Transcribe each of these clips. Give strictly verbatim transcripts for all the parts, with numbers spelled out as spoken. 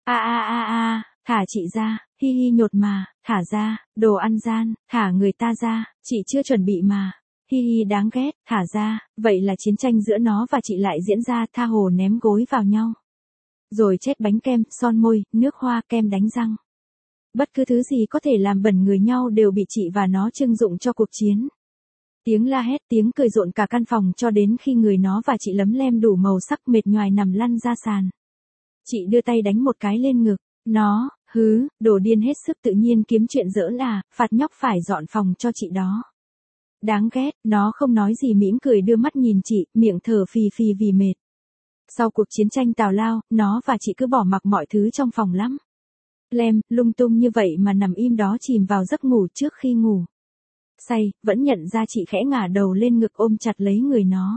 A a a a, thả chị ra, hi hi nhột mà, thả ra, đồ ăn gian, thả người ta ra, chị chưa chuẩn bị mà. Hi hi đáng ghét, thả ra, vậy là chiến tranh giữa nó và chị lại diễn ra, tha hồ ném gối vào nhau. Rồi chết bánh kem, son môi, nước hoa, kem đánh răng. Bất cứ thứ gì có thể làm bẩn người nhau đều bị chị và nó trưng dụng cho cuộc chiến. Tiếng la hét, tiếng cười rộn cả căn phòng cho đến khi người nó và chị lấm lem đủ màu sắc mệt nhoài nằm lăn ra sàn. Chị đưa tay đánh một cái lên ngực. Nó, hứ, đồ điên hết sức tự nhiên kiếm chuyện giỡn à, phạt nhóc phải dọn phòng cho chị đó. Đáng ghét, nó không nói gì mỉm cười đưa mắt nhìn chị, miệng thở phì phì vì mệt. Sau cuộc chiến tranh tào lao, nó và chị cứ bỏ mặc mọi thứ trong phòng lắm. Lem, lung tung như vậy mà nằm im đó chìm vào giấc ngủ trước khi ngủ. Say, vẫn nhận ra chị khẽ ngả đầu lên ngực ôm chặt lấy người nó.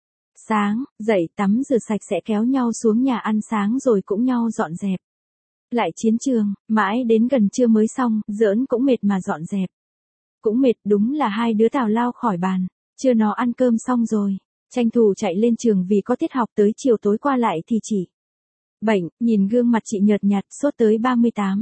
Sáng, dậy tắm rửa sạch sẽ kéo nhau xuống nhà ăn sáng rồi cũng nhau dọn dẹp. Lại chiến trường, mãi đến gần trưa mới xong, giỡn cũng mệt mà dọn dẹp. Cũng mệt đúng là hai đứa tào lao khỏi bàn, chưa nó ăn cơm xong rồi. Tranh thủ chạy lên trường vì có tiết học tới chiều tối qua lại thì chỉ. Bệnh, nhìn gương mặt chị nhợt nhạt, sốt tới ba mươi tám,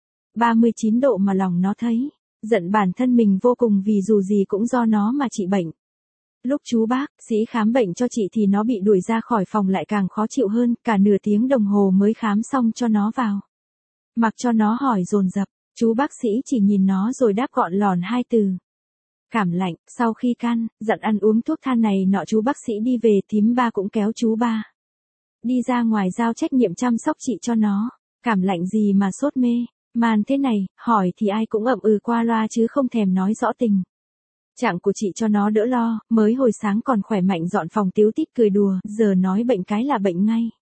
ba mươi chín độ mà lòng nó thấy. Giận bản thân mình vô cùng vì dù gì cũng do nó mà chị bệnh. Lúc chú bác sĩ khám bệnh cho chị thì nó bị đuổi ra khỏi phòng lại càng khó chịu hơn, cả nửa tiếng đồng hồ mới khám xong cho nó vào. Mặc cho nó hỏi dồn dập, chú bác sĩ chỉ nhìn nó rồi đáp gọn lòn hai từ. Cảm lạnh, sau khi can, dặn ăn uống thuốc than này nọ chú bác sĩ đi về thím ba cũng kéo chú ba. Đi ra ngoài giao trách nhiệm chăm sóc chị cho nó, cảm lạnh gì mà sốt mê. Màn thế này, hỏi thì ai cũng ậm ừ qua loa chứ không thèm nói rõ tình. Trạng của chị cho nó đỡ lo, mới hồi sáng còn khỏe mạnh dọn phòng tíu tít cười đùa, giờ nói bệnh cái là bệnh ngay.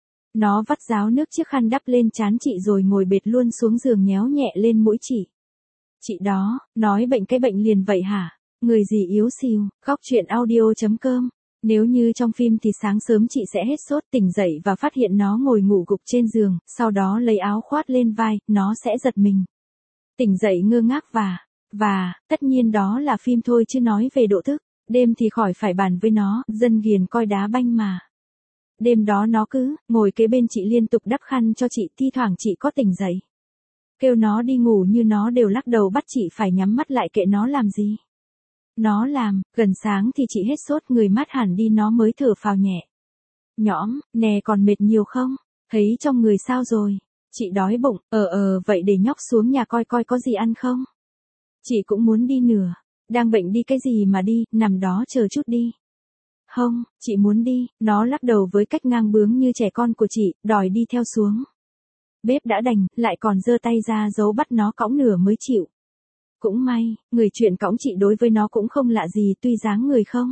Nó vắt ráo nước chiếc khăn đắp lên trán chị rồi ngồi bệt luôn xuống giường nhéo nhẹ lên mũi chị. Chị đó, nói bệnh cái bệnh liền vậy hả? Người gì yếu xìu, khóc chuyện audio chấm com. Nếu như trong phim thì sáng sớm chị sẽ hết sốt tỉnh dậy và phát hiện nó ngồi ngủ gục trên giường, sau đó lấy áo khoác lên vai, nó sẽ giật mình. Tỉnh dậy ngơ ngác và, và, tất nhiên đó là phim thôi chứ nói về độ thức, đêm thì khỏi phải bàn với nó, dân ghiền coi đá banh mà. Đêm đó nó cứ, ngồi kế bên chị liên tục đắp khăn cho chị, thi thoảng chị có tỉnh dậy. Kêu nó đi ngủ như nó đều lắc đầu bắt chị phải nhắm mắt lại kệ nó làm gì. Nó làm, gần sáng thì chị hết sốt người mát hẳn đi nó mới thở phào nhẹ. Nhõm, nè còn mệt nhiều không? Thấy trong người sao rồi? Chị đói bụng, ờ ờ vậy để nhóc xuống nhà coi coi có gì ăn không? Chị cũng muốn đi nửa. Đang bệnh đi cái gì mà đi, nằm đó chờ chút đi. Không, chị muốn đi, nó lắc đầu với cách ngang bướng như trẻ con của chị, đòi đi theo xuống. Bếp đã đành, lại còn giơ tay ra giấu bắt nó cõng nửa mới chịu. Cũng may, người chuyện cõng chị đối với nó cũng không lạ gì tuy dáng người không.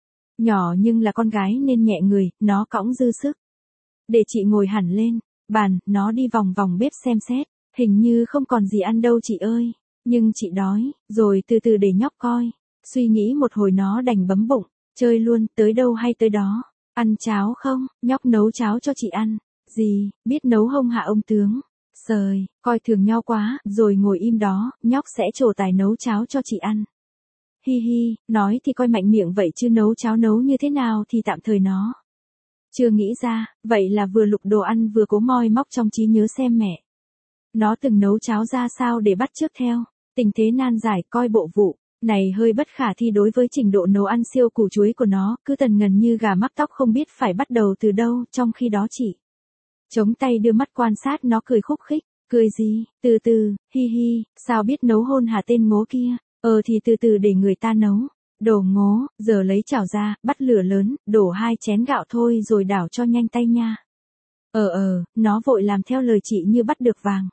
Nhỏ nhưng là con gái nên nhẹ người, nó cõng dư sức. Để chị ngồi hẳn lên, bàn, nó đi vòng vòng bếp xem xét, hình như không còn gì ăn đâu chị ơi. Nhưng chị đói, rồi từ từ để nhóc coi. Suy nghĩ một hồi nó đành bấm bụng, chơi luôn, tới đâu hay tới đó. Ăn cháo không, nhóc nấu cháo cho chị ăn. Gì, biết nấu không hả ông tướng? Sời, coi thường nhau quá, rồi ngồi im đó, nhóc sẽ trổ tài nấu cháo cho chị ăn. Hi hi, nói thì coi mạnh miệng vậy chứ nấu cháo nấu như thế nào thì tạm thời nó chưa nghĩ ra, vậy là vừa lục đồ ăn vừa cố moi móc trong trí nhớ xem mẹ nó từng nấu cháo ra sao để bắt chước theo. Tình thế nan giải coi bộ vụ này hơi bất khả thi đối với trình độ nấu ăn siêu củ chuối của nó, cứ tần ngần như gà mắc tóc không biết phải bắt đầu từ đâu, trong khi đó chị chống tay đưa mắt quan sát nó cười khúc khích. Cười gì, từ từ, hi hi, sao biết nấu hôn hả tên ngố kia, ờ thì từ từ để người ta nấu. Đồ ngố, giờ lấy chảo ra, bắt lửa lớn, đổ hai chén gạo thôi rồi đảo cho nhanh tay nha. Ờ ờ, nó vội làm theo lời chị như bắt được vàng.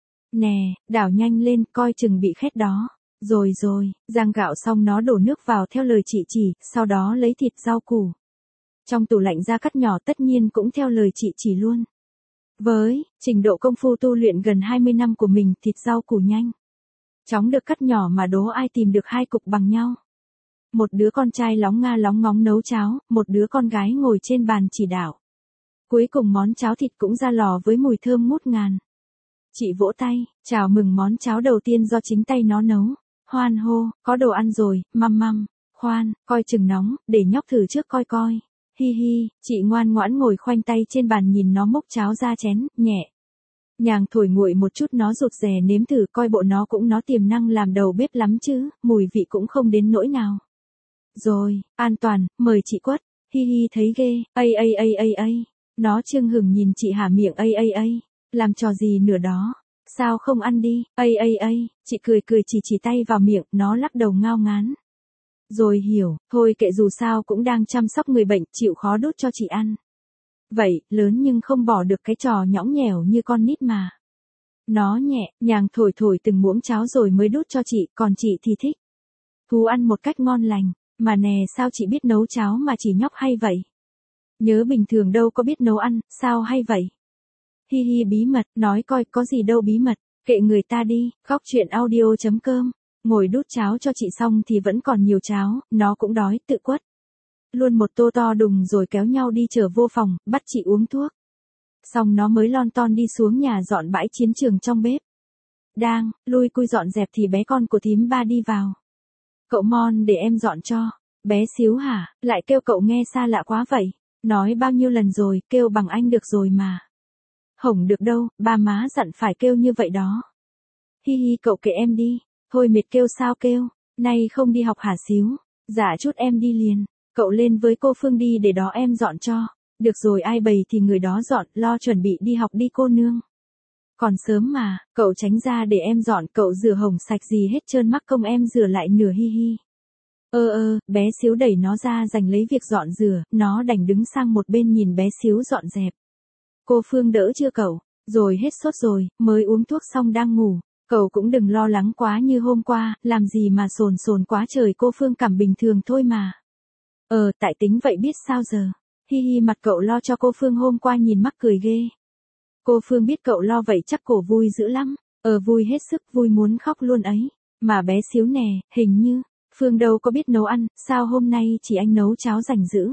Nè, đảo nhanh lên, coi chừng bị khét đó. Rồi rồi, rang gạo xong nó đổ nước vào theo lời chị chỉ, sau đó lấy thịt rau củ trong tủ lạnh ra cắt nhỏ tất nhiên cũng theo lời chị chỉ luôn. Với trình độ công phu tu luyện gần hai mươi năm của mình, thịt rau củ nhanh chóng được cắt nhỏ mà đố ai tìm được hai cục bằng nhau. Một đứa con trai lóng nga lóng ngóng nấu cháo, một đứa con gái ngồi trên bàn chỉ đạo. Cuối cùng món cháo thịt cũng ra lò với mùi thơm ngút ngàn. Chị vỗ tay, chào mừng món cháo đầu tiên do chính tay nó nấu. Hoan hô, có đồ ăn rồi, măm măm. Khoan, coi chừng nóng, để nhóc thử trước coi coi. Hi hi, chị ngoan ngoãn ngồi khoanh tay trên bàn nhìn nó múc cháo ra chén, nhẹ Nhàng thổi nguội một chút nó rụt rè nếm thử coi bộ nó cũng nó tiềm năng làm đầu bếp lắm chứ, mùi vị cũng không đến nỗi nào. Rồi, an toàn, mời chị Quất, hi hi thấy ghê, ây ây ây ây ây. Nó chưng hửng nhìn chị hả miệng ây ây ây, làm trò gì nữa đó, sao không ăn đi, ây ây ây, chị cười cười chỉ chỉ tay vào miệng, nó lắc đầu ngao ngán. Rồi hiểu, thôi kệ dù sao cũng đang chăm sóc người bệnh, chịu khó đút cho chị ăn. Vậy, lớn nhưng không bỏ được cái trò nhõng nhẽo như con nít mà. Nó nhẹ, nhàng thổi thổi từng muỗng cháo rồi mới đút cho chị, còn chị thì thích. Thú ăn một cách ngon lành, mà nè sao chị biết nấu cháo mà chỉ nhóc hay vậy? Nhớ bình thường đâu có biết nấu ăn, sao hay vậy? Hi hi bí mật, nói coi có gì đâu bí mật, kệ người ta đi, khóc chuyện audio chấm com. Ngồi đút cháo cho chị xong thì vẫn còn nhiều cháo, nó cũng đói, tự quất. Luôn một tô to đùng rồi kéo nhau đi trở vô phòng, bắt chị uống thuốc. Xong nó mới lon ton đi xuống nhà dọn bãi chiến trường trong bếp. Đang, lui cui dọn dẹp thì bé con của thím ba đi vào. Cậu Mon để em dọn cho. Bé xíu hả, lại kêu cậu nghe xa lạ quá vậy. Nói bao nhiêu lần rồi, kêu bằng anh được rồi mà. Hổng được đâu, ba má dặn phải kêu như vậy đó. Hi hi cậu kệ em đi. Thôi mệt kêu sao kêu, nay không đi học hả xíu. Dạ chút em đi liền. Cậu lên với cô Phương đi để đó em dọn cho. Được rồi ai bày thì người đó dọn, lo chuẩn bị đi học đi cô nương. Còn sớm mà, cậu tránh ra để em dọn, cậu rửa hồng sạch gì hết trơn mắc công em rửa lại nửa hi hi. Ơ ơ, bé xíu đẩy nó ra giành lấy việc dọn rửa, nó đành đứng sang một bên nhìn bé xíu dọn dẹp. Cô Phương đỡ chưa cậu? Rồi hết sốt rồi, mới uống thuốc xong đang ngủ. Cậu cũng đừng lo lắng quá như hôm qua, làm gì mà sồn sồn quá trời, cô Phương cảm bình thường thôi mà. Ờ, tại tính vậy biết sao giờ. Hi hi mặt cậu lo cho cô Phương hôm qua nhìn mắc cười ghê. Cô Phương biết cậu lo vậy chắc cổ vui dữ lắm. Ờ vui hết sức, vui muốn khóc luôn ấy. Mà bé xíu nè, hình như, Phương đâu có biết nấu ăn, sao hôm nay chỉ anh nấu cháo rảnh dữ.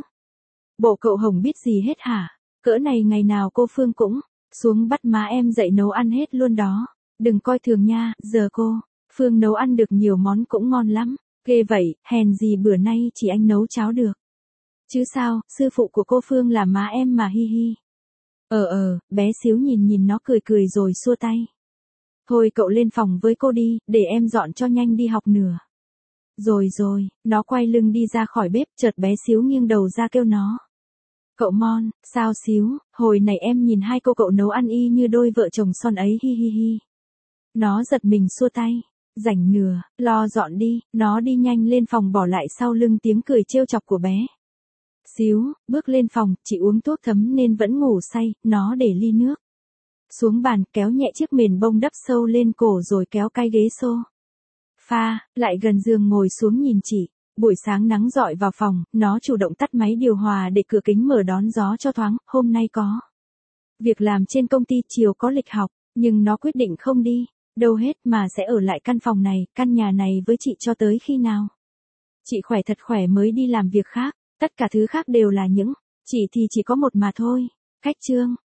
Bộ cậu Hồng biết gì hết hả? Cỡ này ngày nào cô Phương cũng xuống bắt má em dạy nấu ăn hết luôn đó. Đừng coi thường nha, giờ cô Phương nấu ăn được nhiều món cũng ngon lắm. Ghê vậy, hèn gì bữa nay chỉ anh nấu cháo được. Chứ sao, sư phụ của cô Phương là má em mà hi hi. Ờ ờ, bé xíu nhìn nhìn nó cười cười rồi xua tay. Thôi cậu lên phòng với cô đi, để em dọn cho nhanh đi học nửa. Rồi rồi, nó quay lưng đi ra khỏi bếp, chợt bé xíu nghiêng đầu ra kêu nó. Cậu Mon, sao xíu, hồi này em nhìn hai cô cậu nấu ăn y như đôi vợ chồng son ấy hi hi hi. Nó giật mình xua tay. Rảnh nửa, lo dọn đi, nó đi nhanh lên phòng bỏ lại sau lưng tiếng cười trêu chọc của bé. Xíu, bước lên phòng, chị uống thuốc thấm nên vẫn ngủ say, nó để ly nước xuống bàn, kéo nhẹ chiếc mền bông đắp sâu lên cổ rồi kéo cái ghế xô pha lại gần giường ngồi xuống nhìn chị. Buổi sáng nắng rọi vào phòng, nó chủ động tắt máy điều hòa để cửa kính mở đón gió cho thoáng. Hôm nay có việc làm trên công ty, chiều có lịch học, nhưng nó quyết định không đi đâu hết mà sẽ ở lại căn phòng này, căn nhà này với chị cho tới khi nào chị khỏe thật khỏe mới đi làm việc khác. Tất cả thứ khác đều là những, chị thì chỉ có một mà thôi. Cách chương